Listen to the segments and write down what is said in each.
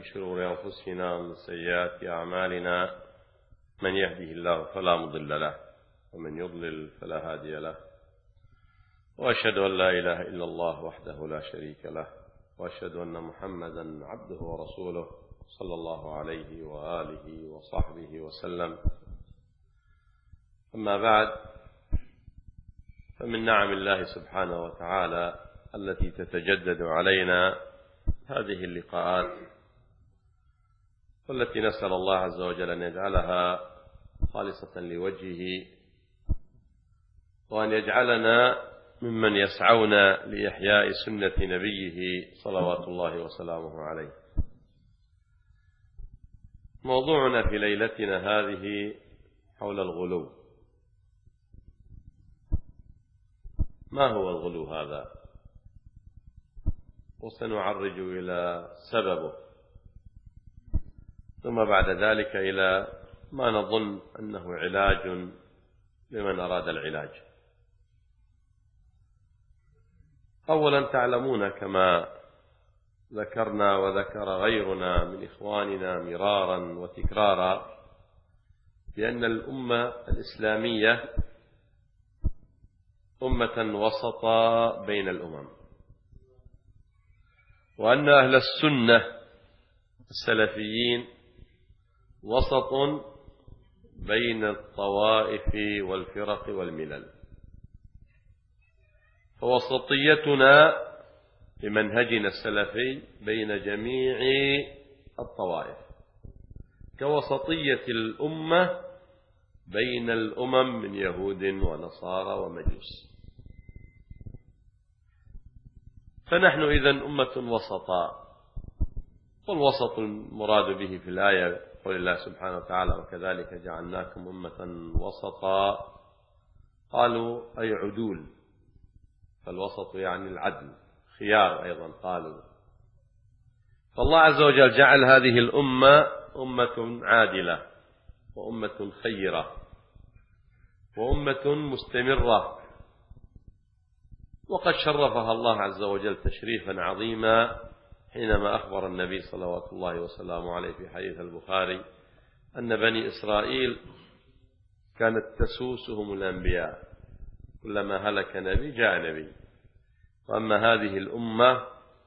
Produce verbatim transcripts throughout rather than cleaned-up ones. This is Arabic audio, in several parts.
من شرور أنفسنا ومن سيئات أعمالنا، من يهده الله فلا مضل له ومن يضلل فلا هادي له، وأشهد أن لا إله إلا الله وحده لا شريك له، وأشهد أن محمدا عبده ورسوله صلى الله عليه وآله وصحبه وسلم. أما بعد، فمن نعم الله سبحانه وتعالى التي تتجدد علينا هذه اللقاءات، والتي نسأل الله عز وجل أن يجعلها خالصة لوجهه، وأن يجعلنا ممن يسعون لإحياء سنة نبيه صلوات الله وسلامه عليه. موضوعنا في ليلتنا هذه حول الغلو. ما هو الغلو هذا؟ وسنعرج إلى سببه، ثم بعد ذلك إلى ما نظن أنه علاج لمن أراد العلاج. أولا، تعلمون كما ذكرنا وذكر غيرنا من إخواننا مرارا وتكرارا بأن الأمة الإسلامية أمة وسطا بين الأمم، وأن أهل السنة السلفيين وسط بين الطوائف والفرق والملل. فوسطيتنا بمنهجنا السلفي بين جميع الطوائف، كوسطية الأمة بين الأمم من يهود ونصارى ومجوس. فنحن إذن أمة وسطاء، والوسط المراد به في الآية قول الله سبحانه وتعالى: وكذلك جعلناكم أمة وسطا. قالوا أي عدول، فالوسط يعني العدل، خيار أيضا قالوا. فالله عز وجل جعل هذه الأمة أمة عادلة، وأمة خيرة، وأمة مستمرة، وقد شرفها الله عز وجل تشريفا عظيما حينما أخبر النبي صلوات الله وسلامه عليه في حديث البخاري أن بني إسرائيل كانت تسوسهم الأنبياء، كلما هلك نبي جاء نبي. وأما هذه الأمة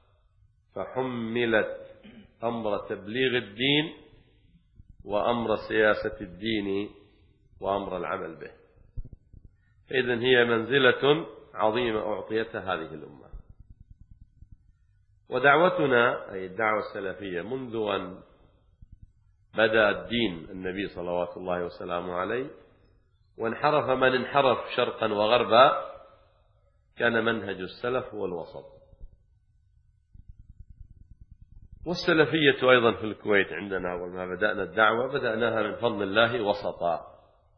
فحملت أمر تبليغ الدين وأمر سياسة الدين وأمر العمل به. فإذن هي منزلة عظيمة أعطيتها هذه الأمة. ودعوتنا أي الدعوة السلفية منذ أن بدأ الدين النبي صلوات الله وسلامه عليه وانحرف من انحرف شرقا وغربا، كان منهج السلف هو الوسط. والسلفية أيضا في الكويت عندنا أول ما بدأنا الدعوة بدأناها من فضل الله وسطا.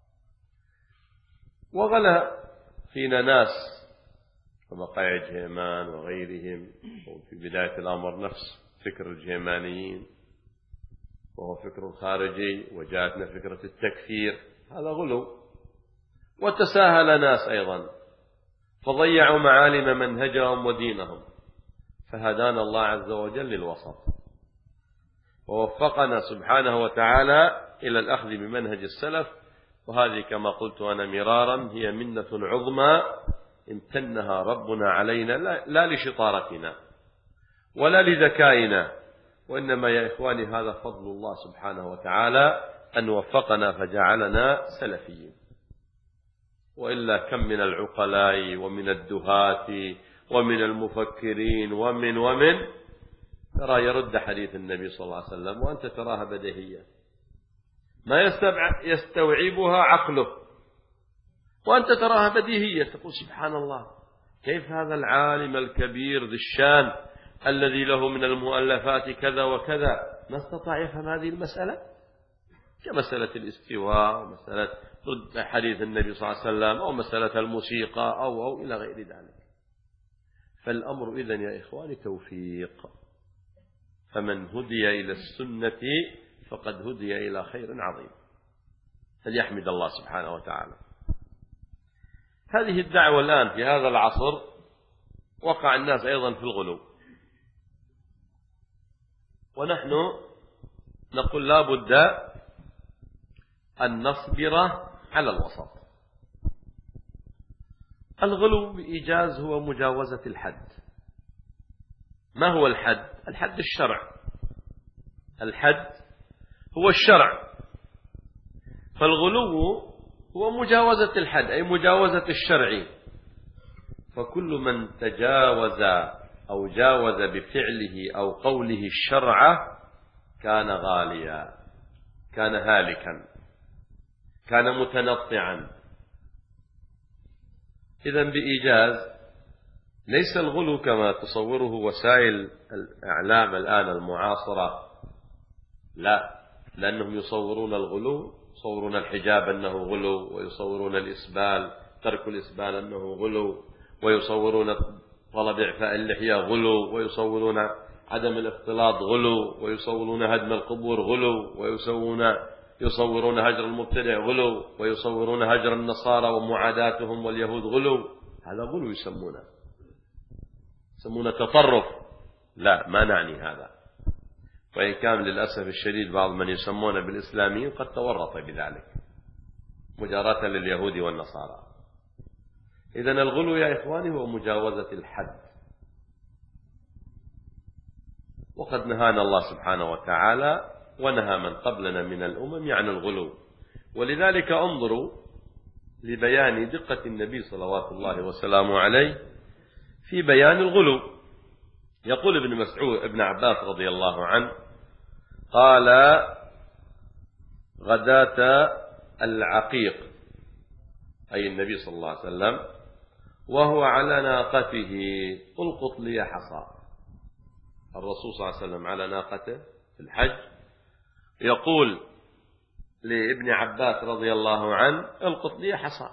وغلا فينا ناس كبقايا الجهيمان وغيرهم، وفي بداية الأمر نفس فكر الجهيمانيين وهو فكر خارجي، وجاءتنا فكرة التكفير، هذا غلو. وتساهل ناس أيضا فضيعوا معالم منهجهم ودينهم، فهدانا الله عز وجل للوسط، ووفقنا سبحانه وتعالى إلى الأخذ بمنهج السلف. وهذه كما قلت أنا مرارا هي منة عظمى امتنها ربنا علينا، لا لشطارتنا ولا لذكائنا، وإنما يا إخواني هذا فضل الله سبحانه وتعالى أن وفقنا فجعلنا سلفيين. وإلا كم من العقلاء ومن الدهاة ومن المفكرين ومن ومن ترى يرد حديث النبي صلى الله عليه وسلم وأنت تراها بديهية ما يستوعبها عقله، وأنت تراها بديهية، تقول سبحان الله، كيف هذا العالم الكبير ذي الشان الذي له من المؤلفات كذا وكذا ما استطاع يفهم هذه المسألة، كمسألة الاستواء ومسألة ضد حديث النبي صلى الله عليه وسلم أو مسألة الموسيقى أو أو إلى غير ذلك. فالأمر إذن يا إخواني توفيق، فمن هدي إلى السنة فقد هدي إلى خير عظيم، فليحمد الله سبحانه وتعالى. هذه الدعوة الآن في هذا العصر وقع الناس أيضا في الغلو، ونحن نقول لا بد أن نصبر على الوسط. الغلو بإيجاز هو مجاوزة الحد. ما هو الحد؟ الحد الشرع. الحد هو الشرع. فالغلو هو مجاوزة الحد، أي مجاوزة الشرع. فكل من تجاوز أو جاوز بفعله أو قوله الشرع كان غاليا، كان هالكا، كان متنطعا. إذن بإيجاز ليس الغلو كما تصوره وسائل الإعلام الآن المعاصرة، لا، لأنهم يصورون الغلو، يصورون الحجاب أنه غلو، ويصورون الإسبال، ترك الإسبال أنه غلو، ويصورون طلب إعفاء اللحية غلو، ويصورون عدم الاختلاط غلو، ويصورون هدم القبور غلو، ويصورون يصورون هجر المبتدع غلو، ويصورون هجر النصارى ومعاداتهم واليهود غلو. هذا غلو يسمونه، يسمونه تطرف. لا، ما نعني هذا، وإن كان للأسف الشديد بعض من يسمونه بالإسلاميين قد تورط بذلك مجاراة لليهود والنصارى. إذن الغلو يا إخواني هو مجاوزة الحد، وقد نهانا الله سبحانه وتعالى ونهى من قبلنا من الأمم عن الغلو. ولذلك انظروا لبيان دقة النبي صلوات الله وسلامه عليه في بيان الغلو. يقول ابن مسعود ابن عباس رضي الله عنه قال غداة العقيق، أي النبي صلى الله عليه وسلم، وهو على ناقته القط لي حصى. الرسول صلى الله عليه وسلم على ناقته في الحج، يقول لابن عباس رضي الله عنه القط لي حصى،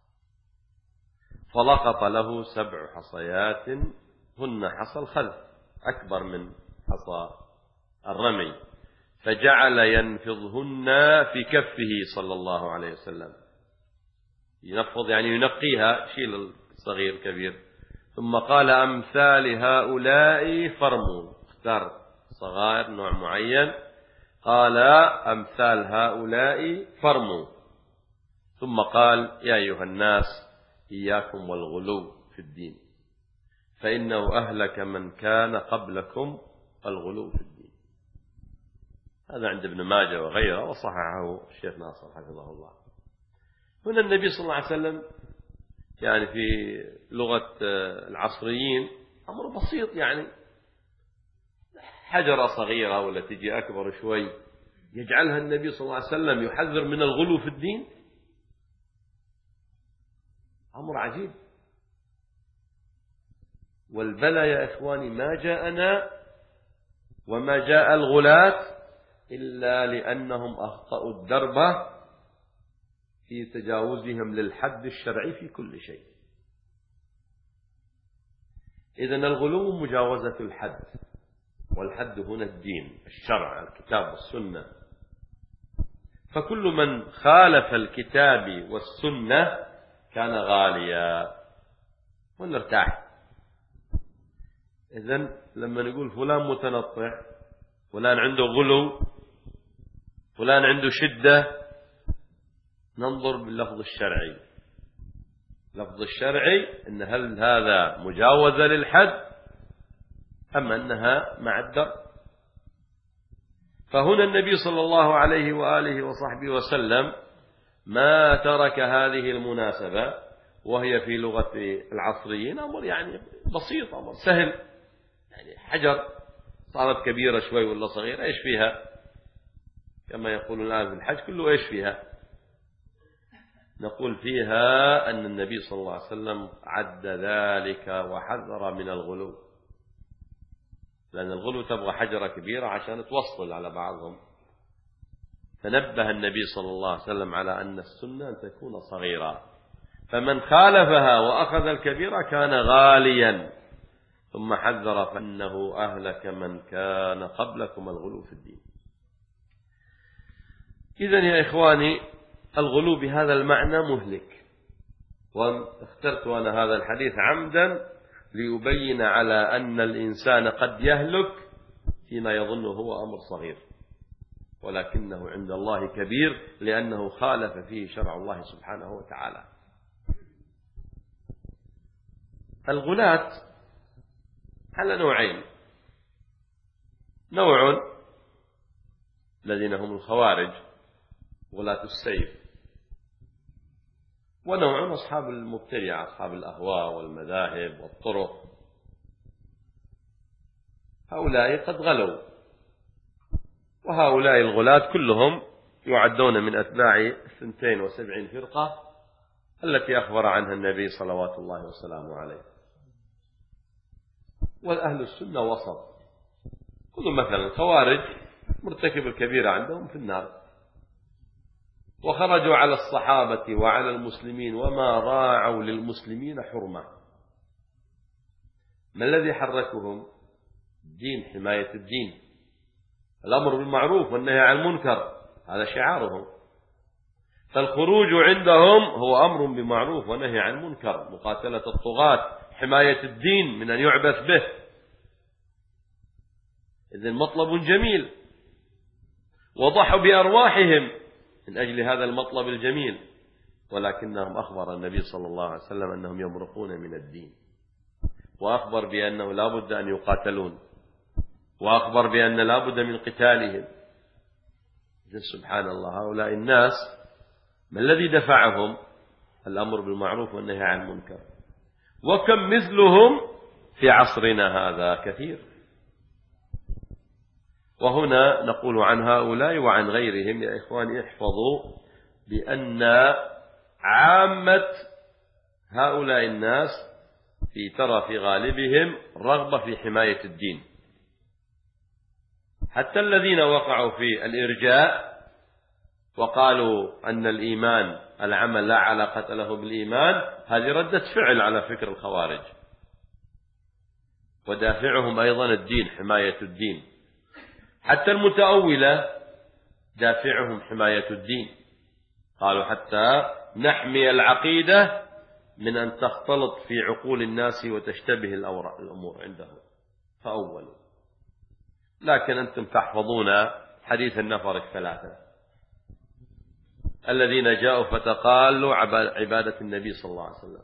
فلقط له سبع حصيات هن حصى الخذف أكبر من حصى الرمي، فجعل ينفضهن في كفه صلى الله عليه وسلم. ينفض يعني ينقيها، شيل الصغير كبير. ثم قال أمثال هؤلاء فرموا، اختار صغائر نوع معين، قال أمثال هؤلاء فرموا. ثم قال يا أيها الناس إياكم والغلو في الدين، فإنه أهلك من كان قبلكم الغلو في الدين. هذا عند ابن ماجه وغيره، وصححه الشيخ ناصر حفظه الله. هنا النبي صلى الله عليه وسلم يعني في لغة العصريين أمر بسيط، يعني حجرة صغيرة ولا تجي أكبر شوي يجعلها النبي صلى الله عليه وسلم يحذر من الغلو في الدين. أمر عجيب. والبلى يا إخواني ما جاءنا وما جاء الغلاة إلا لأنهم أخطأوا الدرب في تجاوزهم للحد الشرعي في كل شيء. إذن الغلو مجاوزة الحد، والحد هنا الدين الشرع الكتاب والسنة. فكل من خالف الكتاب والسنة كان غاليا. ونرتاح. إذن لما نقول فلان متنطع، فلان عنده غلو، فلان عنده شدة، ننظر باللفظ الشرعي. لفظ الشرعي إن هل هذا مجاوزة للحد أم أنها مع الدرء. فهنا النبي صلى الله عليه وآله وصحبه وسلم ما ترك هذه المناسبة، وهي في لغة العصريين أمر يعني بسيط، أمر سهل، يعني حجر صارت كبيرة شوي ولا صغيرة إيش فيها، كما يقول الآن في الحج كله إيش فيها. نقول فيها أن النبي صلى الله عليه وسلم عد ذلك وحذر من الغلو، لأن الغلو تبغى حجرة كبيرة عشان توصل على بعضهم. فنبه النبي صلى الله عليه وسلم على أن السنة أن تكون صغيرة، فمن خالفها وأخذ الكبيرة كان غاليا. ثم حذر فإنه أهلك من كان قبلكم الغلو في الدين. إذن يا إخواني الغلو بهذا المعنى مهلك. واخترت أنا هذا الحديث عمدا ليبين على أن الإنسان قد يهلك فيما يظنه هو أمر صغير. ولكنه عند الله كبير لأنه خالف فيه شرع الله سبحانه وتعالى. الغلاة على نوعين: نوع الذين هم الخوارج غلاة السيف، ونوع أصحاب المبتدعة أصحاب الأهواء والمذاهب والطرق. هؤلاء قد غلوا، وهؤلاء الغلاة كلهم يعدون من أتباع اثنتين وسبعين فرقة التي أخبر عنها النبي صلوات الله وسلامه عليه. والأهل السنة وسط. خذوا مثلا الخوارج مرتكب الكبيرة عندهم في النار، وخرجوا على الصحابة وعلى المسلمين وما راعوا للمسلمين حرمة. ما الذي حركهم؟ الدين، حماية الدين، الأمر بالمعروف والنهي عن المنكر، هذا شعارهم. فالخروج عندهم هو أمر بمعروف ونهي عن منكر، مقاتلة الطغاة، حماية الدين من أن يعبث به. إذن مطلب جميل، وضحوا بأرواحهم من أجل هذا المطلب الجميل، ولكنهم أخبر النبي صلى الله عليه وسلم أنهم يمرقون من الدين، وأخبر بأنه لا بد أن يقاتلون، وأخبر بأن لا بد من قتالهم. سبحان الله، هؤلاء الناس ما الذي دفعهم؟ الأمر بالمعروف والنهي عن المنكر. وكم مثلهم في عصرنا هذا كثير. وهنا نقول عن هؤلاء وعن غيرهم يا إخواني احفظوا بأن عامة هؤلاء الناس في ترى في غالبهم رغبة في حماية الدين. حتى الذين وقعوا في الإرجاء وقالوا أن الإيمان العمل لا علاقة له بالإيمان، هذه ردة فعل على فكر الخوارج، ودافعهم أيضا الدين، حماية الدين. حتى المتأولة دافعهم حماية الدين، قالوا حتى نحمي العقيدة من أن تختلط في عقول الناس وتشتبه الأمور عندهم، فأولوا. لكن أنتم تحفظون حديث النفر الثلاثة الذين جاءوا فتقالوا عبادة النبي صلى الله عليه وسلم.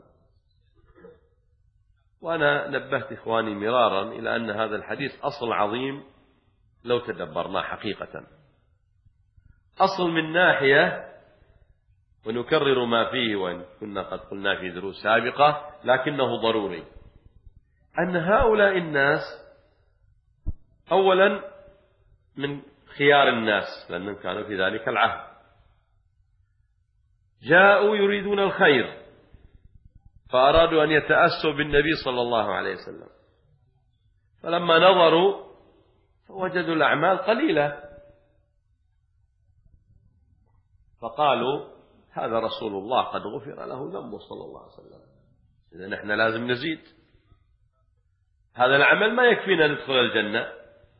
وأنا نبهت إخواني مرارا إلى أن هذا الحديث أصل عظيم لو تدبرنا حقيقة. أصل من ناحية، ونكرر ما فيه وإن كنا قد قلنا في دروس سابقة، لكنه ضروري، أن هؤلاء الناس أولا من خيار الناس لأنهم كانوا في ذلك العهد، جاءوا يريدون الخير فأرادوا أن يتأسوا بالنبي صلى الله عليه وسلم، فلما نظروا فوجدوا الأعمال قليلة، فقالوا هذا رسول الله قد غفر له ذنبه صلى الله عليه وسلم، إذا نحن لازم نزيد، هذا العمل ما يكفينا ندخل الجنة.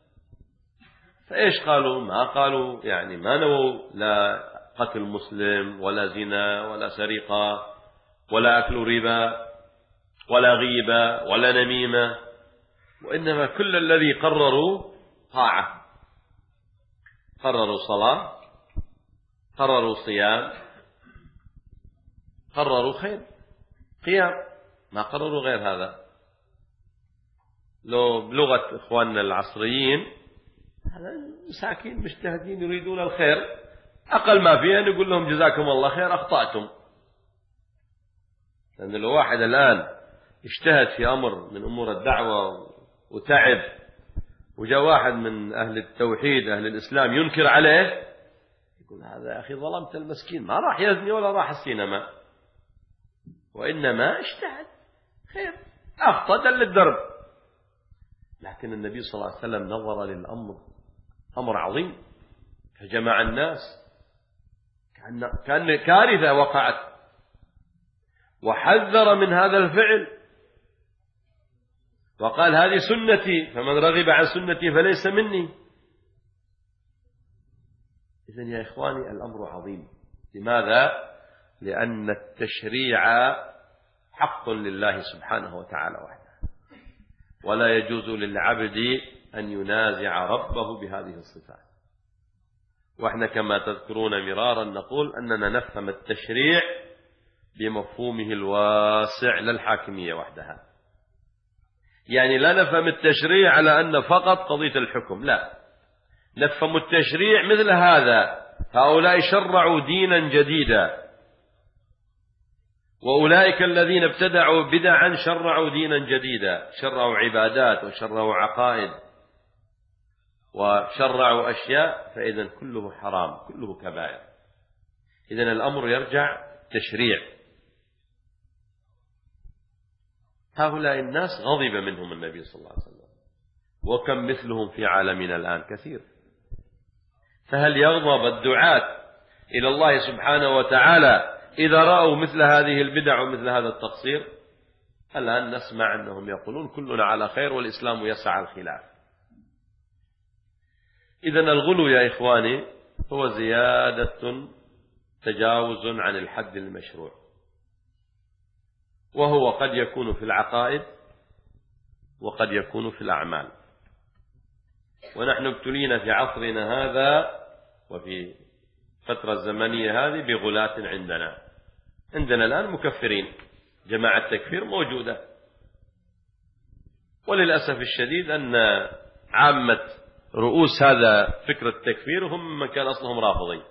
فإيش قالوا؟ ما قالوا يعني ما نووا لا قتل مسلم ولا زنا ولا سرقة ولا أكل ربا ولا غيبة ولا نميمة، وإنما كل الذي قرروا طاعة، قرروا صلاة، قرروا صيام، قرروا خير قيام، ما قرروا غير هذا. لو بلغة إخواننا العصريين هذا مساكين مجتهدين يريدون الخير، أقل ما فيها نقول لهم جزاكم الله خير أخطأتم. لأن لو واحد الآن اجتهد في أمر من أمور الدعوة وتعب، وجاء واحد من أهل التوحيد أهل الإسلام ينكر عليه، يقول هذا يا أخي ظلمت المسكين، ما راح يزني ولا راح السينما، وإنما اجتهد خير، أخطأ دل الدرب. لكن النبي صلى الله عليه وسلم نظر للأمر أمر عظيم، فجمع الناس كأن كأن كارثة وقعت، وحذر من هذا الفعل، وقال هذه سنتي فمن رغب عن سنتي فليس مني. إذن يا إخواني الأمر عظيم. لماذا؟ لأن التشريع حق لله سبحانه وتعالى وحده، ولا يجوز للعبد أن ينازع ربه بهذه الصفات. وإحنا كما تذكرون مرارا نقول أننا نفهم التشريع بمفهومه الواسع للحاكمية وحدها، يعني لا نفهم التشريع على أن فقط قضية الحكم، لا، نفهم التشريع مثل هذا، هؤلاء شرعوا دينا جديدا، وأولئك الذين ابتدعوا بدعا شرعوا دينا جديدا، شرعوا عبادات وشرعوا عقائد وشرعوا أشياء، فإذا كله حرام كله كبائر. إذن الأمر يرجع تشريع. هؤلاء الناس غضب منهم النبي صلى الله عليه وسلم، وكم مثلهم في عالمنا الآن كثير. فهل يغضب الدعاة إلى الله سبحانه وتعالى إذا رأوا مثل هذه البدع ومثل هذا التقصير؟ الآن نسمع أنهم يقولون كلنا على خير والإسلام يسعى الخلاف. إذن الغلو يا إخواني هو زيادة تجاوز عن الحد المشروع، وهو قد يكون في العقائد وقد يكون في الأعمال. ونحن ابتلينا في عصرنا هذا وفي فترة الزمنية هذه بغلاة عندنا عندنا الآن مكفرين، جماعة تكفير موجودة، وللأسف الشديد أن عامة رؤوس هذا فكرة التكفير هم من كان أصلهم رافضين،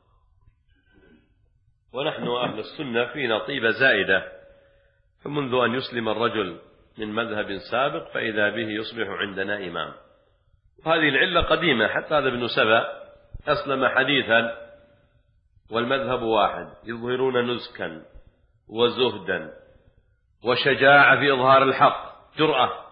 ونحن أهل السنة فينا طيبة زائدة، فمنذ أن يسلم الرجل من مذهب سابق فإذا به يصبح عندنا إمام. وهذه العلة قديمة، حتى هذا ابن سبأ أسلم حديثا والمذهب واحد، يظهرون نزكا وزهدا وشجاعة في إظهار الحق، جرأة،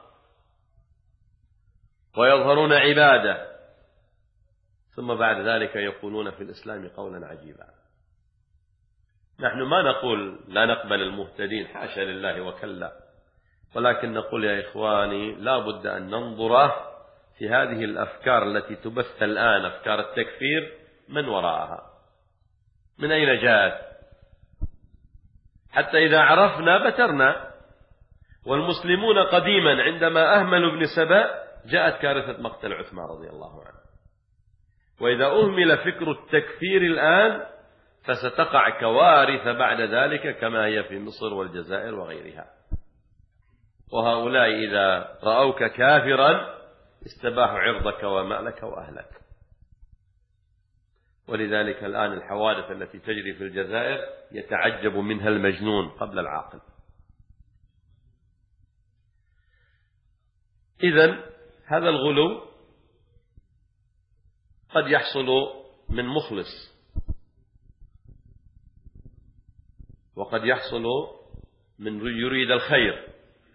ويظهرون عبادة، ثم بعد ذلك يقولون في الإسلام قولا عجيبا. نحن ما نقول لا نقبل المهتدين، حاشا لله وكلا، ولكن نقول يا إخواني لا بد أن ننظر في هذه الأفكار التي تبث الآن، أفكار التكفير، من وراءها، من أين جاءت، حتى إذا عرفنا بترنا. والمسلمون قديما عندما أهملوا ابن سبأ جاءت كارثة مقتل عثمان رضي الله عنه، وإذا أهمل فكر التكفير الآن فستقع كوارث بعد ذلك كما هي في مصر والجزائر وغيرها. وهؤلاء إذا رأوك كافرا استباحوا عرضك ومالك وأهلك. ولذلك الآن الحوادث التي تجري في الجزائر يتعجب منها المجنون قبل العاقل. إذن هذا الغلو قد يحصل من مخلص، وقد يحصل من يريد الخير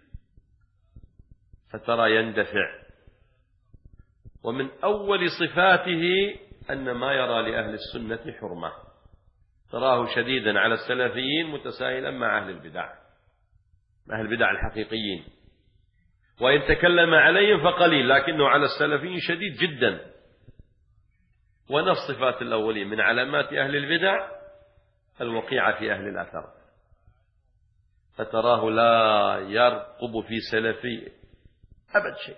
فترى يندفع. ومن أول صفاته أن ما يرى لأهل السنة حرمة، تراه شديدا على السلفيين متساهلا مع أهل البدع، أهل البدع الحقيقيين، وإن تكلم عليهم فقليل، لكنه على السلفيين شديد جدا. ونفس صفات الأولين من علامات أهل البدع الوقيعة في أهل الأثر، فتراه لا يرقب في سلفي أبد شيء،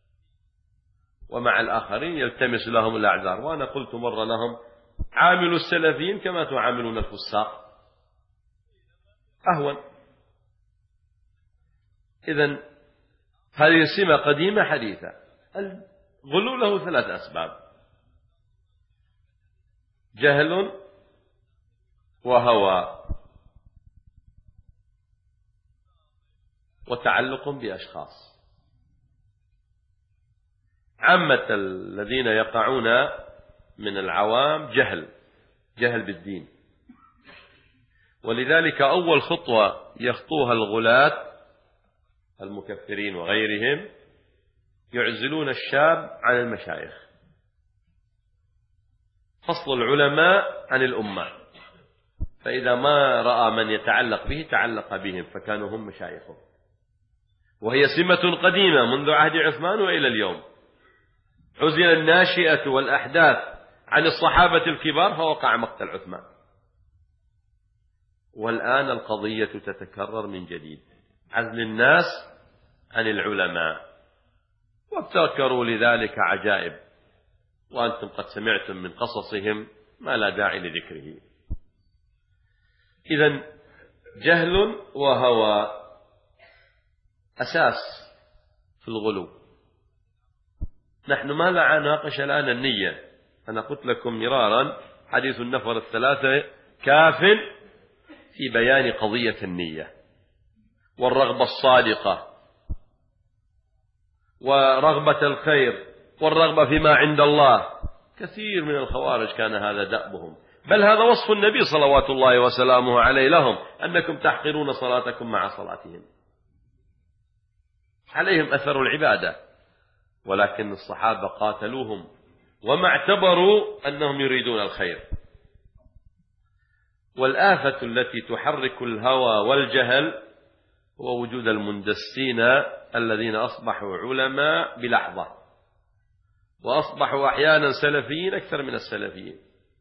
ومع الآخرين يلتمس لهم الأعذار. وأنا قلت مرة لهم عاملوا السلفيين كما تعاملون الفساق أهون. إذن هذه سمة قديمة حديثة. الغلو له ثلاث أسباب: جهل وهوى وتعلق بأشخاص. عامة الذين يقعون من العوام جهل جهل بالدين، ولذلك أول خطوة يخطوها الغلاة المكفرين وغيرهم يعزلون الشاب عن المشايخ، فصل العلماء عن الأمة، فإذا ما رأى من يتعلق به تعلق بهم فكانوا هم مشايخه. وهي سمة قديمة منذ عهد عثمان وإلى اليوم. عزل الناشئة والأحداث عن الصحابة الكبار فوقع مقتل عثمان، والآن القضية تتكرر من جديد، عزل الناس عن العلماء، وابتكروا لذلك عجائب وأنتم قد سمعتم من قصصهم ما لا داعي لذكره. إذن جهل وهوى أساس في الغلو. نحن ما لا نناقش الآن النية، أنا قلت لكم مرارا حديث النفر الثلاثة كاف في بيان قضية النية والرغبة الصادقة ورغبة الخير والرغبة فيما عند الله. كثير من الخوارج كان هذا دأبهم، بل هذا وصف النبي صلوات الله وسلامه عليه لهم، أنكم تحقرون صلاتكم مع صلاتهم. عليهم أثر العبادة، ولكن الصحابة قاتلوهم وما اعتبروا أنهم يريدون الخير. والآفة التي تحرك الهوى والجهل هو وجود المندسين الذين أصبحوا علماء بلحظة، وأصبحوا أحيانا سلفيين أكثر من السلفيين.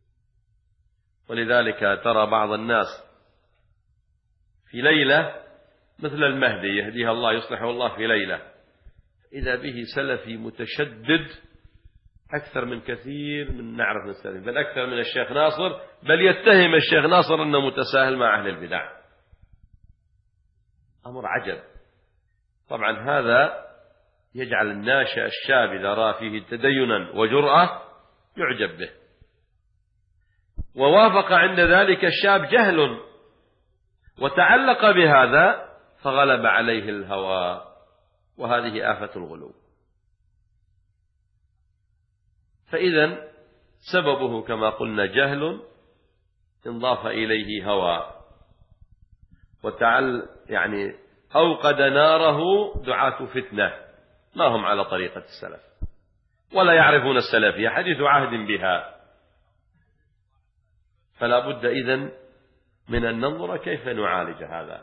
ولذلك ترى بعض الناس في ليلة مثل المهدي يهديها الله يصلحه الله في ليلة، إذا به سلفي متشدد أكثر من كثير من نعرف من السلفي، بل أكثر من الشيخ ناصر، بل يتهم الشيخ ناصر أنه متساهل مع أهل البدع. أمر عجب. طبعا هذا يجعل الناشئ الشاب إذا رأى فيه تدينا وجرأة يعجب به، ووافق عند ذلك الشاب جهل وتعلق بهذا فغلب عليه الهوى، وهذه آفة الغلو. فإذا سببه كما قلنا جهل انضاف إليه هوى، وتعل يعني أوقد ناره دعاة فتنة ما هم على طريقة السلف ولا يعرفون السلفية، حديث عهد بها. فلا بد إذن من أن ننظر كيف نعالج هذا.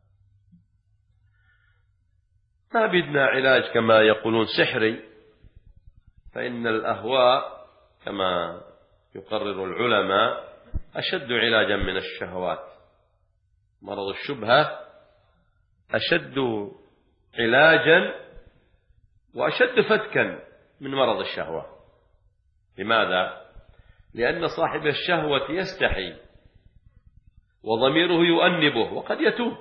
ما بدنا علاج كما يقولون سحري، فإن الأهواء كما يقرر العلماء أشد علاجا من الشهوات. مرض الشبهة أشد علاجا وأشد فتكا من مرض الشهوة. لماذا؟ لأن صاحب الشهوة يستحي وضميره يؤنبه وقد يتوب،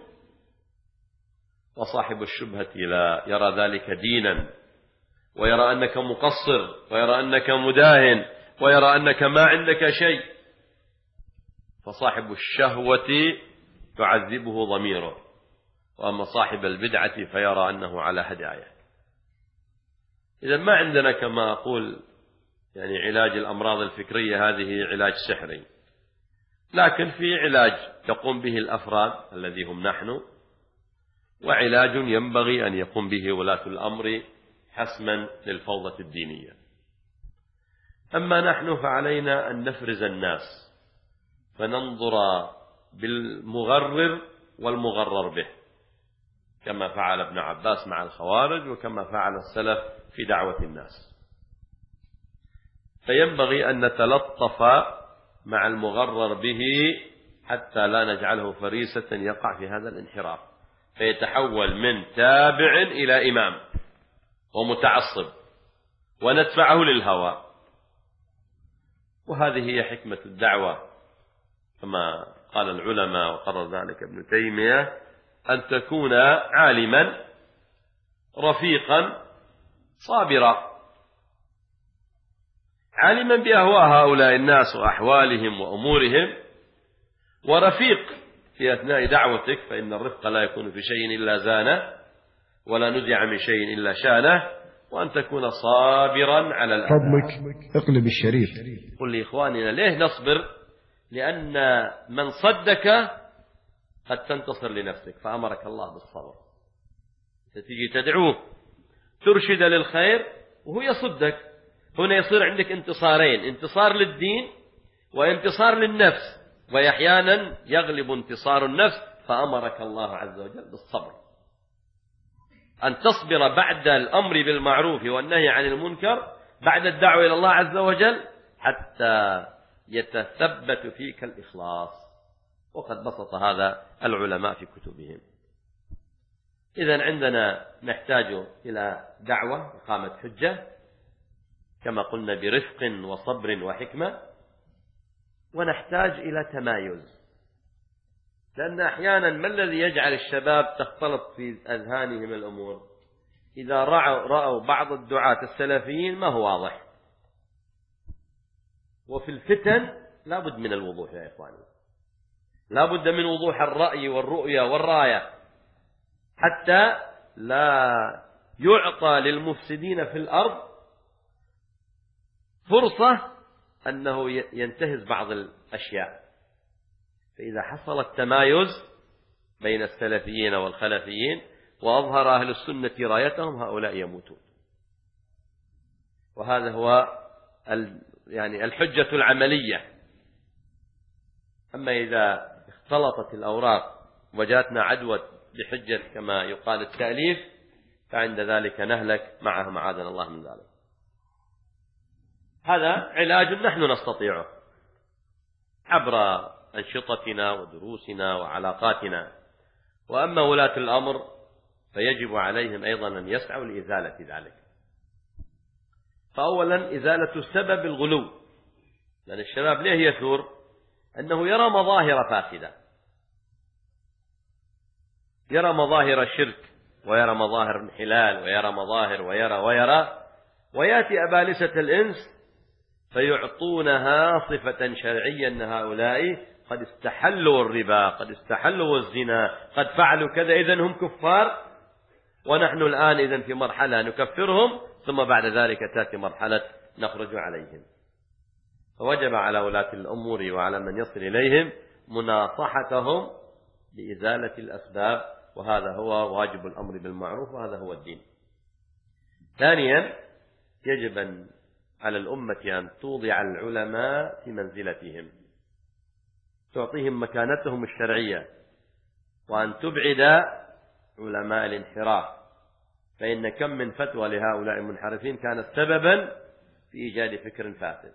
وصاحب الشبهة لا يرى ذلك دينا، ويرى أنك مقصر، ويرى أنك مداهن، ويرى أنك ما عندك شيء. فصاحب الشهوة تعذبه ضميره، وأما صاحب البدعة فيرى أنه على هداية. إذا ما عندنا كما أقول يعني علاج الأمراض الفكرية هذه علاج سحري، لكن في علاج يقوم به الأفراد الذي هم نحن، وعلاج ينبغي أن يقوم به ولاة الأمر حسما للفوضى الدينية. أما نحن فعلينا أن نفرز الناس فننظر بالمغرر والمغرر به، كما فعل ابن عباس مع الخوارج، وكما فعل السلف في دعوة الناس. فينبغي أن نتلطف مع المغرر به حتى لا نجعله فريسة يقع في هذا الانحراف، فيتحول من تابع إلى إمام ومتعصب وندفعه للهوى. وهذه هي حكمة الدعوة كما قال العلماء وقرر ذلك ابن تيمية، أن تكون عالما رفيقا صابرا، عالما بأهواء هؤلاء الناس وأحوالهم وأمورهم، ورفيق في أثناء دعوتك، فإن الرفق لا يكون في شيء إلا زانه، ولا نزع من شيء إلا شانه، وأن تكون صابرا على الأذى. فضلك اقلب الشريف. قل لإخواننا ليه نصبر؟ لأن من صدك قد تنتصر لنفسك، فأمرك الله بالصبر. تيجي تدعوه ترشد للخير وهو يصدك، هنا يصير عندك انتصارين، انتصار للدين وانتصار للنفس، وأحيانا يغلب انتصار النفس، فأمرك الله عز وجل بالصبر، أن تصبر بعد الأمر بالمعروف والنهي عن المنكر، بعد الدعوة إلى الله عز وجل، حتى يتثبت فيك الإخلاص. وقد بسط هذا العلماء في كتبهم. إذن عندنا نحتاج إلى دعوة إقامة حجة، كما قلنا برفق وصبر وحكمة، ونحتاج إلى تمايز، لأن أحيانا ما الذي يجعل الشباب تختلط في أذهانهم الأمور؟ إذا رأوا, رأوا بعض الدعاة السلفيين ما هو واضح، وفي الفتن لا بد من الوضوح يا إخواني، لا بد من وضوح الرأي والرؤية والراية، حتى لا يعطى للمفسدين في الأرض فرصة أنه ينتهز بعض الأشياء. فإذا حصل التمايز بين السلفيين والخلفيين وأظهر أهل السنة رايتهم، هؤلاء يموتون. وهذا هو يعني الحجة العملية. أما إذا اختلطت الأوراق وجاتنا عدوى بحجة كما يقال التأليف، فعند ذلك نهلك معهم، عاذنا الله من ذلك. هذا علاج نحن نستطيعه عبر أنشطتنا ودروسنا وعلاقاتنا. وأما ولاة الأمر فيجب عليهم أيضا أن يسعوا لإزالة ذلك. فأولا إزالة سبب الغلو، لأن الشباب ليه يثور؟ أنه يرى مظاهر فاسدة، يرى مظاهر الشرك، ويرى مظاهر الانحلال، ويرى مظاهر ويرى ويرى ويأتي أبالسة الإنس فيعطونها صفة شرعية أن هؤلاء قد استحلوا الربا، قد استحلوا الزنا، قد فعلوا كذا، إذن هم كفار، ونحن الآن إذن في مرحلة نكفرهم، ثم بعد ذلك تأتي مرحلة نخرج عليهم. فوجب على ولاة الأمور وعلى من يصل إليهم مناصحتهم لإزالة الأسباب، وهذا هو واجب الأمر بالمعروف، وهذا هو الدين. ثانيا يجب أن على الأمة أن توضع العلماء في منزلتهم، تعطيهم مكانتهم الشرعية، وأن تبعد علماء الانحراف، فإن كم من فتوى لهؤلاء المنحرفين كانت سببا في إيجاد فكر فاسد.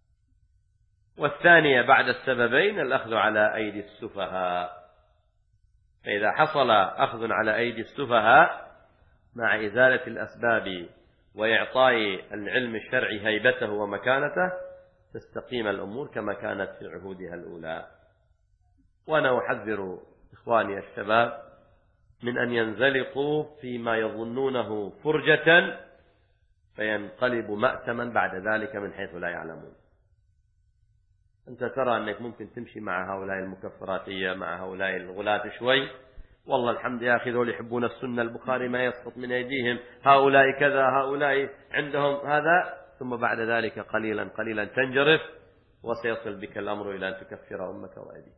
والثانية بعد السببين الأخذ على أيدي السفهاء، فإذا حصل أخذ على أيدي السفهاء مع إزالة الأسباب وإعطاء العلم الشرعي هيبته ومكانته تستقيم الأمور كما كانت في عهودها الأولى. وأنا أحذر إخواني الشباب من أن ينزلقوا فيما يظنونه فرجة فينقلب مأتما بعد ذلك من حيث لا يعلمون. أنت ترى أنك ممكن تمشي مع هؤلاء المكفراتية، مع هؤلاء الغلاة شوي، والله الحمد يا أخي ذول يحبون السنة، البخاري ما يسقط من أيديهم، هؤلاء كذا، هؤلاء عندهم هذا، ثم بعد ذلك قليلا قليلا تنجرف وسيصل بك الأمر إلى أن تكفر أمك وأبيك.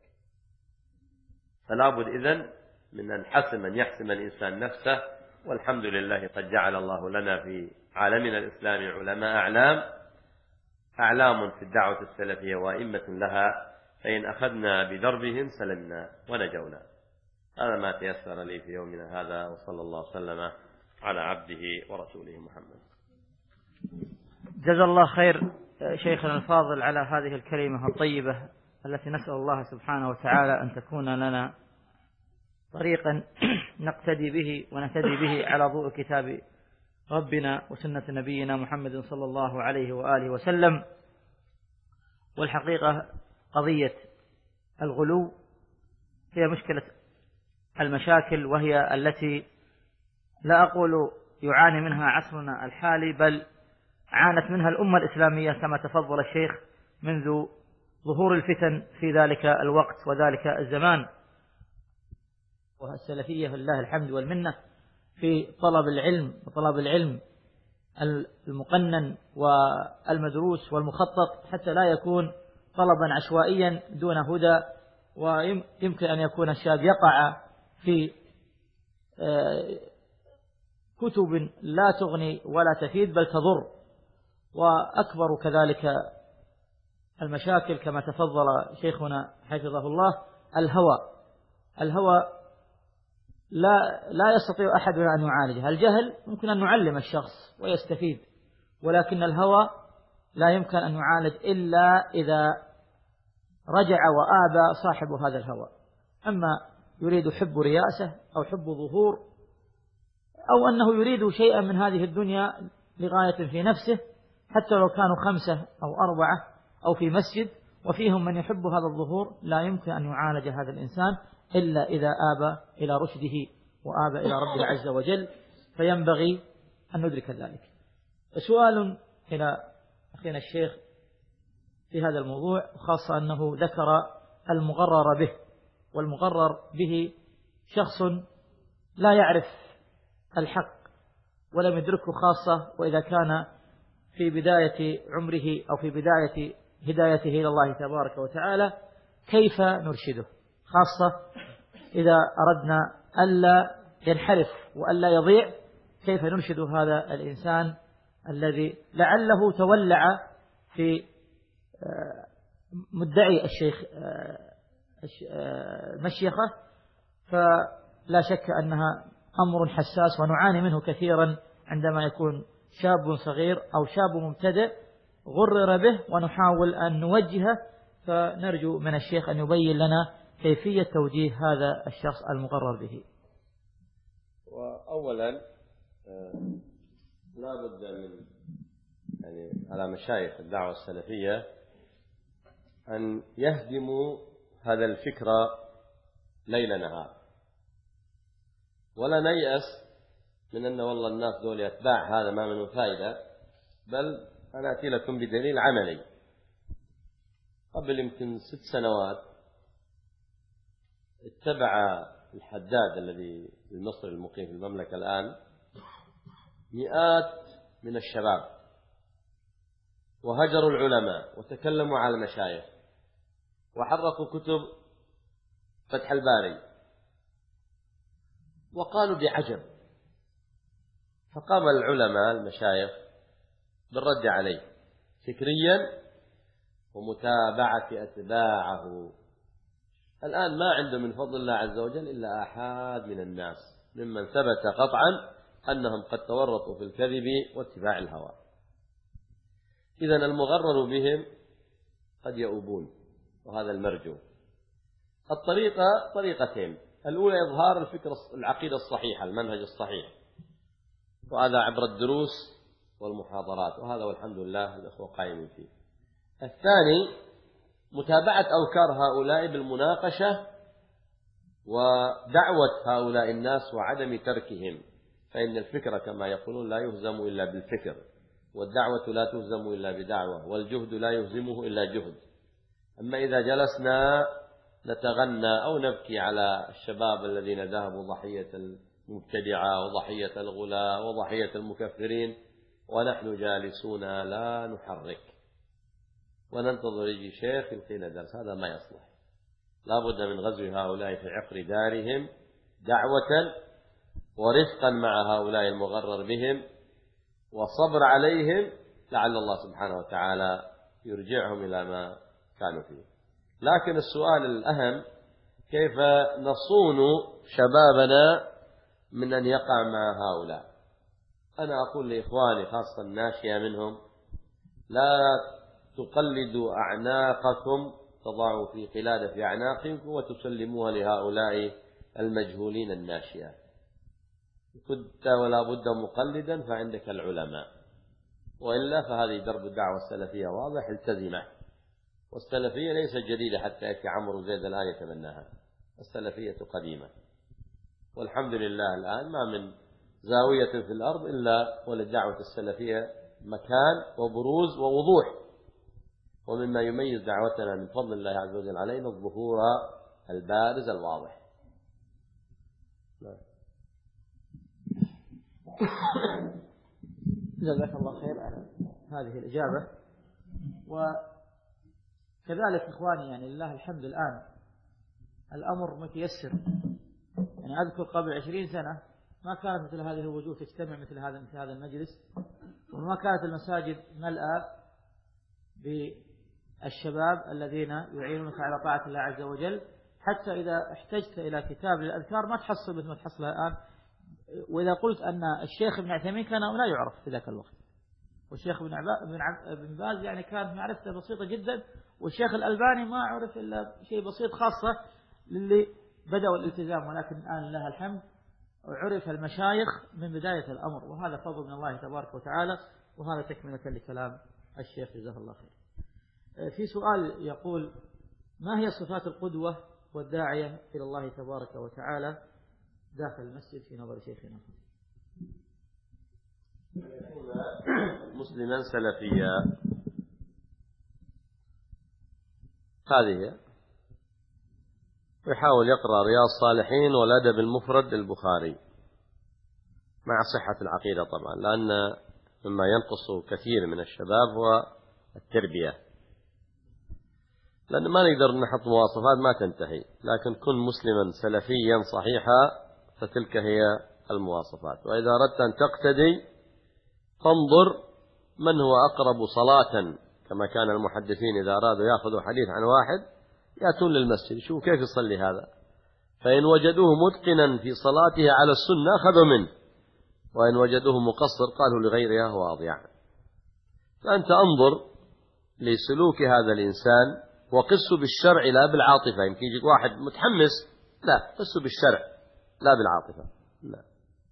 فلا بد إذن من أن حسم أن يحسم الإنسان نفسه. والحمد لله قد جعل الله لنا في عالمنا الإسلامي علماء أعلام أعلام في الدعوة السلفية وأئمة لها، فإن أخذنا بدربهم سلمنا ونجونا. هذا ما تيسر لي في يومنا هذا، وصلى الله وسلم على عبده ورسوله محمد. جزا الله خير شيخنا الفاضل على هذه الكلمة الطيبة التي نسأل الله سبحانه وتعالى أن تكون لنا طريقا نقتدي به ونهتدي به على ضوء كتاب ربنا وسنة نبينا محمد صلى الله عليه وآله وسلم. والحقيقة قضية الغلو هي مشكلة المشاكل، وهي التي لا أقول يعاني منها عصرنا الحالي، بل عانت منها الأمة الإسلامية كما تفضل الشيخ منذ ظهور الفتن في ذلك الوقت وذلك الزمان. والسلفية لله الحمد والمنة في طلب العلم وطلب العلم المقنن والمدروس والمخطط، حتى لا يكون طلبا عشوائيا دون هدى، ويمكن أن يكون الشاب يقع في كتب لا تغني ولا تفيد بل تضر. وأكبر كذلك المشاكل كما تفضل شيخنا حفظه الله الهوى. الهوى لا لا يستطيع أحد أن يعالجه. الجهل ممكن أن نعلم الشخص ويستفيد، ولكن الهوى لا يمكن أن يعالج إلا إذا رجع وآبى صاحب هذا الهوى. أما يريد حب رياسة أو حب ظهور، أو أنه يريد شيئا من هذه الدنيا لغاية في نفسه، حتى لو كانوا خمسة أو أربعة أو في مسجد وفيهم من يحب هذا الظهور، لا يمكن أن يعالج هذا الإنسان إلا إذا آب إلى رشده وآب إلى ربه عز وجل، فينبغي أن ندرك ذلك. سؤال إلى أخينا الشيخ في هذا الموضوع، وخاصة أنه ذكر المغرر به، والمغرر به شخص لا يعرف الحق ولم يدركه، خاصة وإذا كان في بداية عمره أو في بداية هدايته إلى الله تبارك وتعالى. كيف نرشده، خاصة إذا أردنا ألا ينحرف وألا يضيع؟ كيف نرشد هذا الإنسان الذي لعله تولع في مدعي الشيخ المشيخة؟ فلا شك أنها أمر حساس ونعاني منه كثيرا عندما يكون شاب صغير أو شاب مبتدئ غرر به ونحاول أن نوجهه، فنرجو من الشيخ أن يبين لنا كيفية توجيه هذا الشخص المغرر به. وأولا لا بد من يعني على مشايخ الدعوة السلفية أن يهدموا هذا الفكر ليل نهار، ولا نيأس من أن والله الناس دول يتباع هذا ما منه فائدة، بل أنا أتي لكم بدليل عملي. قبل يمكن ست سنوات اتبع الحداد الذي المصري المقيم في المملكة الآن مئات من الشباب، وهجروا العلماء وتكلموا على المشايخ وحرقوا كتب فتح الباري، وقالوا بعجب. فقام العلماء المشايخ بالرد عليه فكريا ومتابعة أتباعه. الآن ما عنده من فضل الله عز وجل إلا آحاد من الناس ممن ثبت قطعا أنهم قد تورطوا في الكذب واتباع الهوى. إذن المغرر بهم قد يؤوبون، وهذا المرجو. الطريقة طريقتين: الأولى إظهار الفكرة العقيدة الصحيحة، المنهج الصحيح، وهذا عبر الدروس والمحاضرات، وهذا والحمد لله الأخوة قائمين فيه. الثاني متابعة أوكار هؤلاء بالمناقشة ودعوة هؤلاء الناس وعدم تركهم، فإن الفكرة كما يقولون لا يهزم إلا بالفكر، والدعوة لا تهزم إلا بدعوة، والجهد لا يهزمه إلا جهد. أما إذا جلسنا نتغنى أو نبكي على الشباب الذين ذهبوا ضحية المبتدعة وضحية الغلاة وضحية المكفرين ونحن جالسون لا نحرك وننتظر يجي شيخ يلقينا درس، هذا ما يصلح. لا بد من غزو هؤلاء في عقر دارهم دعوة، ورفقا مع هؤلاء المغرر بهم، وصبر عليهم لعل الله سبحانه وتعالى يرجعهم إلى ما كانوا فيه. لكن السؤال الأهم: كيف نصون شبابنا من أن يقع مع هؤلاء؟ أنا أقول لإخواني خاصة الناشئة منهم: لا تقلدوا أعناقكم، تضعوا في قلادة في أعناقكم وتسلموها لهؤلاء المجهولين الناشئة. كنت ولا بد مقلدا فعندك العلماء، وإلا فهذه درب الدعوة السلفية واضح، التزمه. والسلفية ليست جديدة حتى يأتي عمرو زيد الآن يتبناها، السلفية قديمة، والحمد لله الآن ما من زاوية في الأرض إلا وللدعوة السلفية مكان وبروز ووضوح. ومما يميز دعوتنا من فضل الله عز وجل علينا الظهور البارز الواضح. جزاك الله خير على هذه الإجابة. وكذلك إخواني، يعني لله الحمد الآن الأمر متيسر. يعني أذكر قبل عشرين سنة ما كانت مثل هذه الوجوه تجتمع مثل هذا مثل هذا المجلس، وما كانت المساجد ملأى بالشباب الذين يعينونك على طاعة الله عز وجل. حتى إذا احتجت إلى كتاب للأذكار ما تحصل مثل ما تحصل الآن. وإذا قلت أن الشيخ ابن عثيمين كان لا يعرف في ذاك الوقت، والشيخ ابن ابن باز يعني كانت معرفته بسيطة جدا، والشيخ الألباني ما عرف إلا شيء بسيط خاصة للي بدأوا الالتزام. ولكن الآن لله الحمد عرف المشايخ من بداية الأمر، وهذا فضل من الله تبارك وتعالى. وهذا تكملة لكلام الشيخ جزاه الله خير. في سؤال يقول: ما هي صفات القدوة والداعية إلى الله تبارك وتعالى داخل المسجد في نظر شيخنا؟ مسلما سلفيا، هذه ويحاول يقرأ رياض الصالحين والأدب المفرد للبخاري مع صحة العقيدة طبعا، لأن مما ينقص كثير من الشباب هو التربية، لأن ما نقدر نحط مواصفات ما تنتهي، لكن كن مسلما سلفيا صحيحا فتلك هي المواصفات. وإذا أردت أن تقتدي فانظر من هو أقرب صلاة، كما كان المحدثين إذا أرادوا يأخذوا حديث عن واحد يأتون للمسجد يشوفوا كيف يصلي هذا، فإن وجدوه متقنا في صلاته على السنة أخذوا منه، وإن وجدوه مقصر قالوا لغيرها هو أضيع. فأنت انظر لسلوك هذا الإنسان وقسه بالشرع لا بالعاطفة. يمكن يجيك واحد متحمس، لا، قسه بالشرع لا بالعاطفة. لا.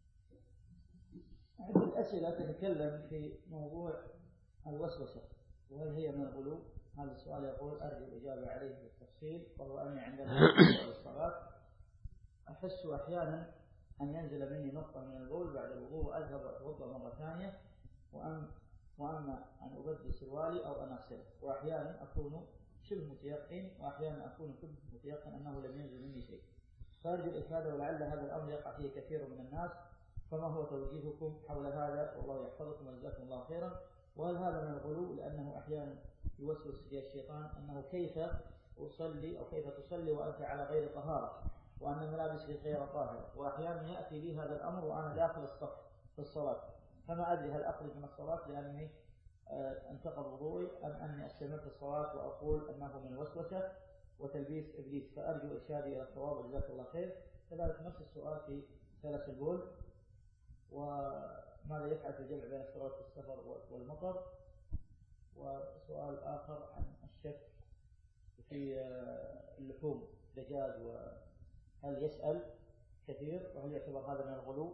هذه الأسئلة تتكلم في موضوع الوسوسة وهل هي من الغلو. هذا السؤال يقول: أرجو الإجابة عليه بالتفصيل، وهو أني عندما أدخل الصلاة أحس أحيانا أن ينزل مني نقطة من البول بعد الوضوء وأذهب وأتوضأ مرة ثانية، وأم وأما أن أبدل سروالي أو أن أغسله، وأحيانا أكون شبه متيقن وأحيانا أكون شبه متيقن أنه لم ينزل مني شيء، فأرجو الإفادة ولعل هذا الأمر يقع فيه كثير من الناس، فما هو توجيهكم حول هذا؟ والله يحفظكم وجزاكم الله خيرا. وهل هذا من الغلو؟ لأنه أحيانا يوسوس لي الشيطان أنه كيف أصلي أو كيف تصلي وأنت على غير طهارة، وأن ملابسك غير طاهرة، وأحيانا يأتي لي هذا الأمر وأنا داخل الصف في الصلاة، فما أدري هل أخرج من الصلاة لأنني انتقض وضوئي أم أني أستمر في الصلاة وأقول أنه من وسوسة وتلبيس إبليس، فأرجو إرشادي إلى الصواب وجزاك الله خير. كذلك نفس السؤال في سلس البول، وماذا يفعل في الجمع بين الصلاة في السفر والمطر. وسؤال آخر عن الشك في اللحوم دجاج، وهل يسأل كثير وهل يعتبر هذا من الغلو؟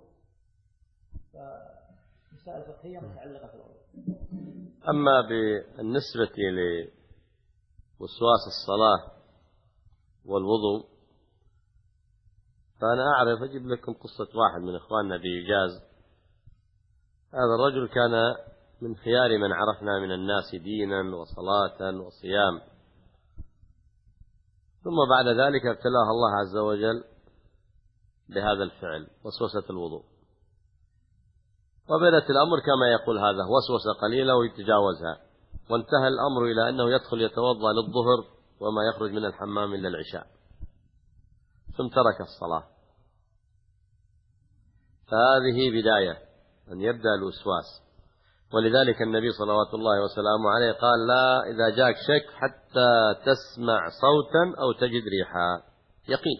فمسائل فقهية متعلقة في الغلو. أما بالنسبة لوسواس الصلاة والوضوء فأنا أعرف، أجيب لكم قصة واحد من إخواننا بإيجاز. هذا الرجل كان من خيار من عرفنا من الناس دينا وصلاة وصيام، ثم بعد ذلك ابتلاه الله عز وجل بهذا الفعل وسوسة الوضوء، وبدأت الأمر كما يقول هذا وسوسة قليلة ويتجاوزها، وانتهى الأمر إلى أنه يدخل يتوضأ للظهر وما يخرج من الحمام إلا العشاء، ثم ترك الصلاة. فهذه بداية أن يبدأ الوسواس، ولذلك النبي صلوات الله وسلامه عليه قال: لا إذا جاءك شك حتى تسمع صوتا أو تجد ريحا، يقين.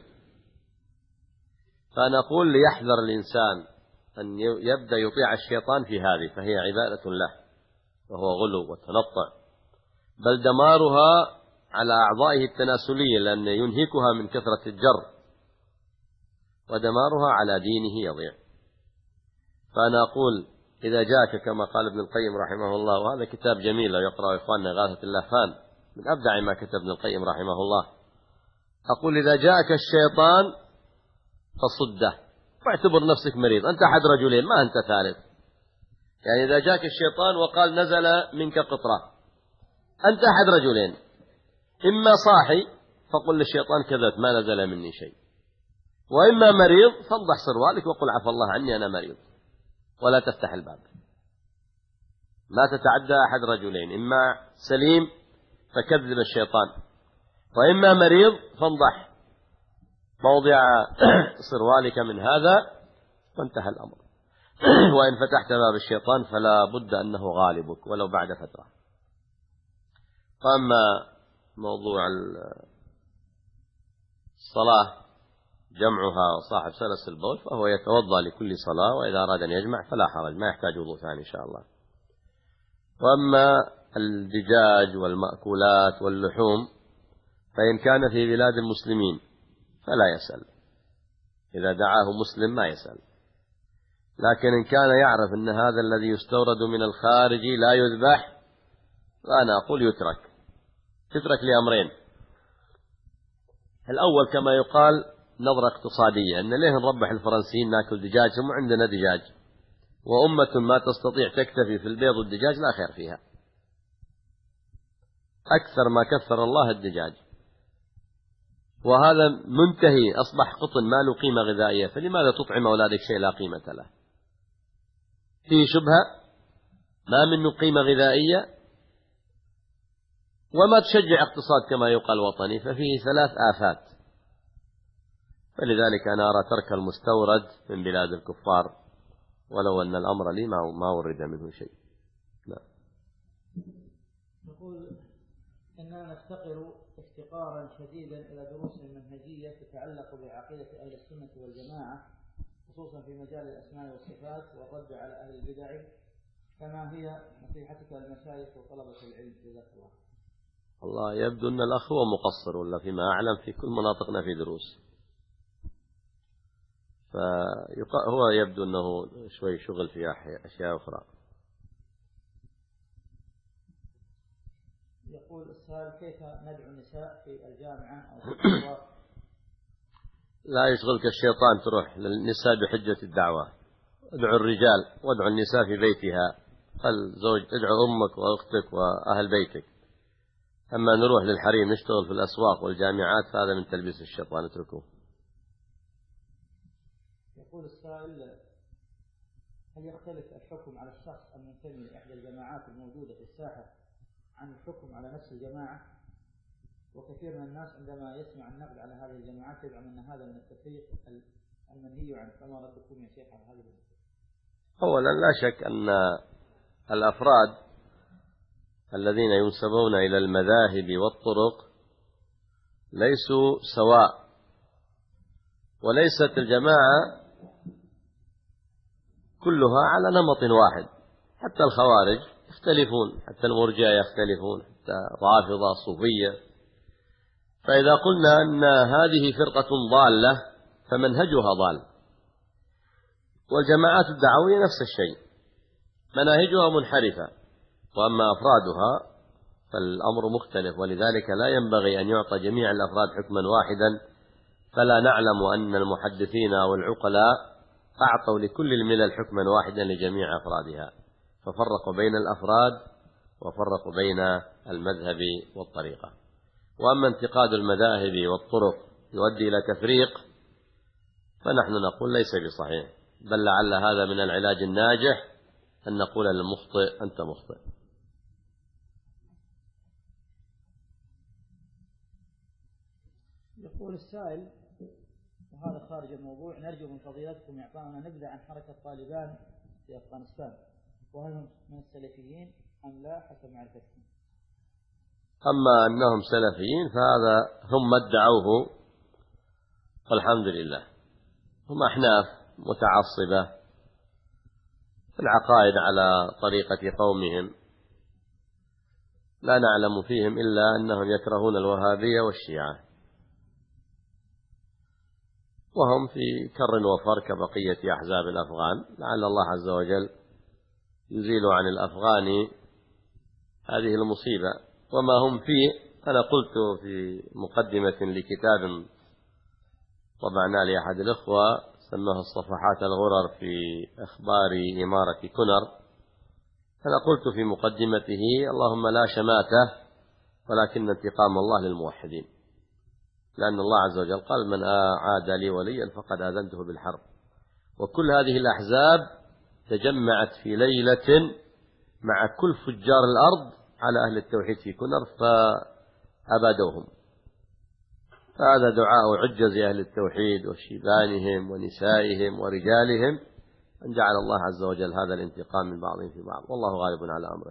فأنا أقول ليحذر الإنسان أن يبدأ يطيع الشيطان في هذه، فهي عبادة له وهو غلو وتنطع، بل دمارها على أعضائه التناسلية، لأن ينهكها من كثرة الجر، ودمارها على دينه يضيع. فأنا أقول إذا جاءك كما قال ابن القيم رحمه الله، وهذا كتاب جميل لو يقرأ إخواننا إغاثة اللهفان من أبدع ما كتب ابن القيم رحمه الله، أقول إذا جاءك الشيطان فصده واعتبر نفسك مريض، أنت أحد رجلين ما أنت ثالث. يعني إذا جاءك الشيطان وقال نزل منك قطرة، أنت أحد رجلين، إما صاحي فقل للشيطان كذبت ما نزل مني شيء، وإما مريض فانضح سروالك وقل عفى الله عني أنا مريض، ولا تفتح الباب. ما تتعدى أحد رجلين، إما سليم فكذب الشيطان، وإما مريض فانضح موضع سروالك من هذا وانتهى الأمر. وإن فتحت باب الشيطان فلا بد أنه غالبك ولو بعد فترة. فأما موضوع الصلاة جمعها وصاحب سلس البول فهو يتوضأ لكل صلاة، وإذا أراد أن يجمع فلا حرج، ما يحتاج وضوء ثاني إن شاء الله. وأما الدجاج والمأكولات واللحوم فإن كان في بلاد المسلمين فلا يسأل، إذا دعاه مسلم ما يسأل. لكن إن كان يعرف أن هذا الذي يستورد من الخارج لا يذبح فأنا أقول يترك يترك لأمرين. الأول كما يقال نظرة اقتصادية، أن ليه نربح الفرنسيين ناكل دجاج ثم عندنا دجاج، وأمة ما تستطيع تكتفي في البيض والدجاج لا خير فيها، أكثر ما كثر الله الدجاج، وهذا منتهي أصبح قطن ما له قيمة غذائية، فلماذا تطعم أولادك شيء لا قيمة له؟ فيه شبهة ما منه قيمة غذائية وما تشجع اقتصاد كما يقال وطني، ففيه ثلاث آفات. فلذلك أنا أرى ترك المستورد من بلاد الكفار، ولو أن الأمر لي ما ورد منه شيء. لا. نقول إننا نفتقر افتقارا شديدا إلى دروس منهجية تتعلق بعقيدة أهل السنة والجماعة، خصوصا في مجال الأسماء والصفات والرد على أهل البدع. كما هي نصيحتك للمشايخ وطلبة العلم جزاك الله؟ الله يبدو أن الأخ هو مقصر، ولا فيما أعلم في كل مناطقنا في دروس، فهو يبدو أنه شوي شغل في أشياء أخرى. يقول السائل: كيف ندعو النساء في الجامعة أو في الأسواق؟ لا يشغلك الشيطان تروح للنساء بحجة الدعوة، ادعو الرجال وادعو النساء في بيتها، الزوج ادعو أمك وأختك وأهل بيتك. أما نروح للحريم نشتغل في الأسواق والجامعات فهذا من تلبيس الشيطان، اتركوه. يقول السائل: هل يختلف الحكم على الشخص المنتمي لإحدى الجماعات الموجودة في الساحة عن الحكم على نفس الجماعة؟ وكثير من الناس عندما يسمع النقد على هذه الجماعات يزعم أن هذا من التفريق المنهي عنه، فما ردكم يا شيخ على هذه الجماعة؟ أولا لا شك أن الأفراد الذين ينسبون إلى المذاهب والطرق ليسوا سواء، وليست الجماعة كلها على نمط واحد، حتى الخوارج يختلفون، حتى المرجئة يختلفون، حتى رافضة صوفية. فإذا قلنا أن هذه فرقة ضالة فمنهجها ضال، والجماعات الدعوية نفس الشيء مناهجها منحرفة، وأما أفرادها فالأمر مختلف. ولذلك لا ينبغي أن يعطى جميع الأفراد حكما واحدا، فلا نعلم أن المحدثين والعقلاء أعطوا لكل الملل حكما واحدا لجميع أفرادها، ففرقوا بين الأفراد وفرقوا بين المذهب والطريقة. وأما انتقاد المذاهب والطرق يؤدي إلى تفريق فنحن نقول ليس بصحيح، بل لعل هذا من العلاج الناجح أن نقول للمخطئ أنت مخطئ. يقول السائل، وهذا خارج الموضوع: نرجو من فضيلتكم إعطانا نبذة عن حركة طالبان في أفغانستان، وهل هم من السلفيين أم لا حسب معرفتكم؟ أما أنهم سلفيين فهذا هم ادعوه، والحمد لله. هم أحناف متعصبة في العقائد على طريقة قومهم، لا نعلم فيهم إلا أنهم يكرهون الوهابية والشيعة، وهم في كر وفر كبقية أحزاب الأفغان. لعل الله عز وجل يزيل عن الأفغان هذه المصيبة وما هم فيه. أنا قلت في مقدمة لكتاب طبعنا لأحد الإخوة سماه الصفحات الغرر في أخبار إمارة كنر، أنا قلت في مقدمته: اللهم لا شماتة ولكن انتقام الله للموحدين، لأن الله عز وجل قال: من عاد لي وليا فقد آذنته بالحرب. وكل هذه الأحزاب تجمعت في ليلة مع كل فجار الأرض على أهل التوحيد في كنر فأبادوهم. فهذا دعاء عجز أهل التوحيد وشيبانهم ونسائهم ورجالهم أن جعل الله عز وجل هذا الانتقام من بعضهم في بعض، والله غالب على أمره.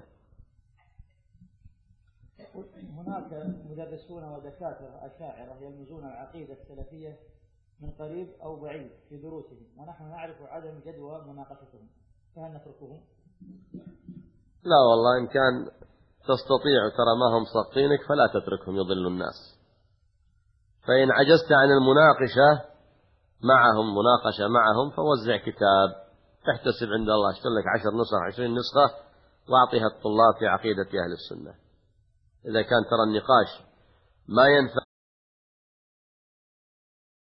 هناك مدرسون ودكاترة أشاعرة يلمزون العقيدة السلفية من قريب أو بعيد في دروسهم، ونحن نعرف عدم جدوى مناقشتهم، فهل نتركهم؟ لا والله، إن كان تستطيع ترى ما هم ساقطينك فلا تتركهم يضلوا الناس. فإن عجزت عن المناقشة معهم مناقشة معهم فوزع كتاب احتسب عند الله، اشتر لك عشر نسخ عشرين نسخة وأعطيها الطلاب في عقيدة أهل السنة. إذا كان ترى النقاش ما ينفع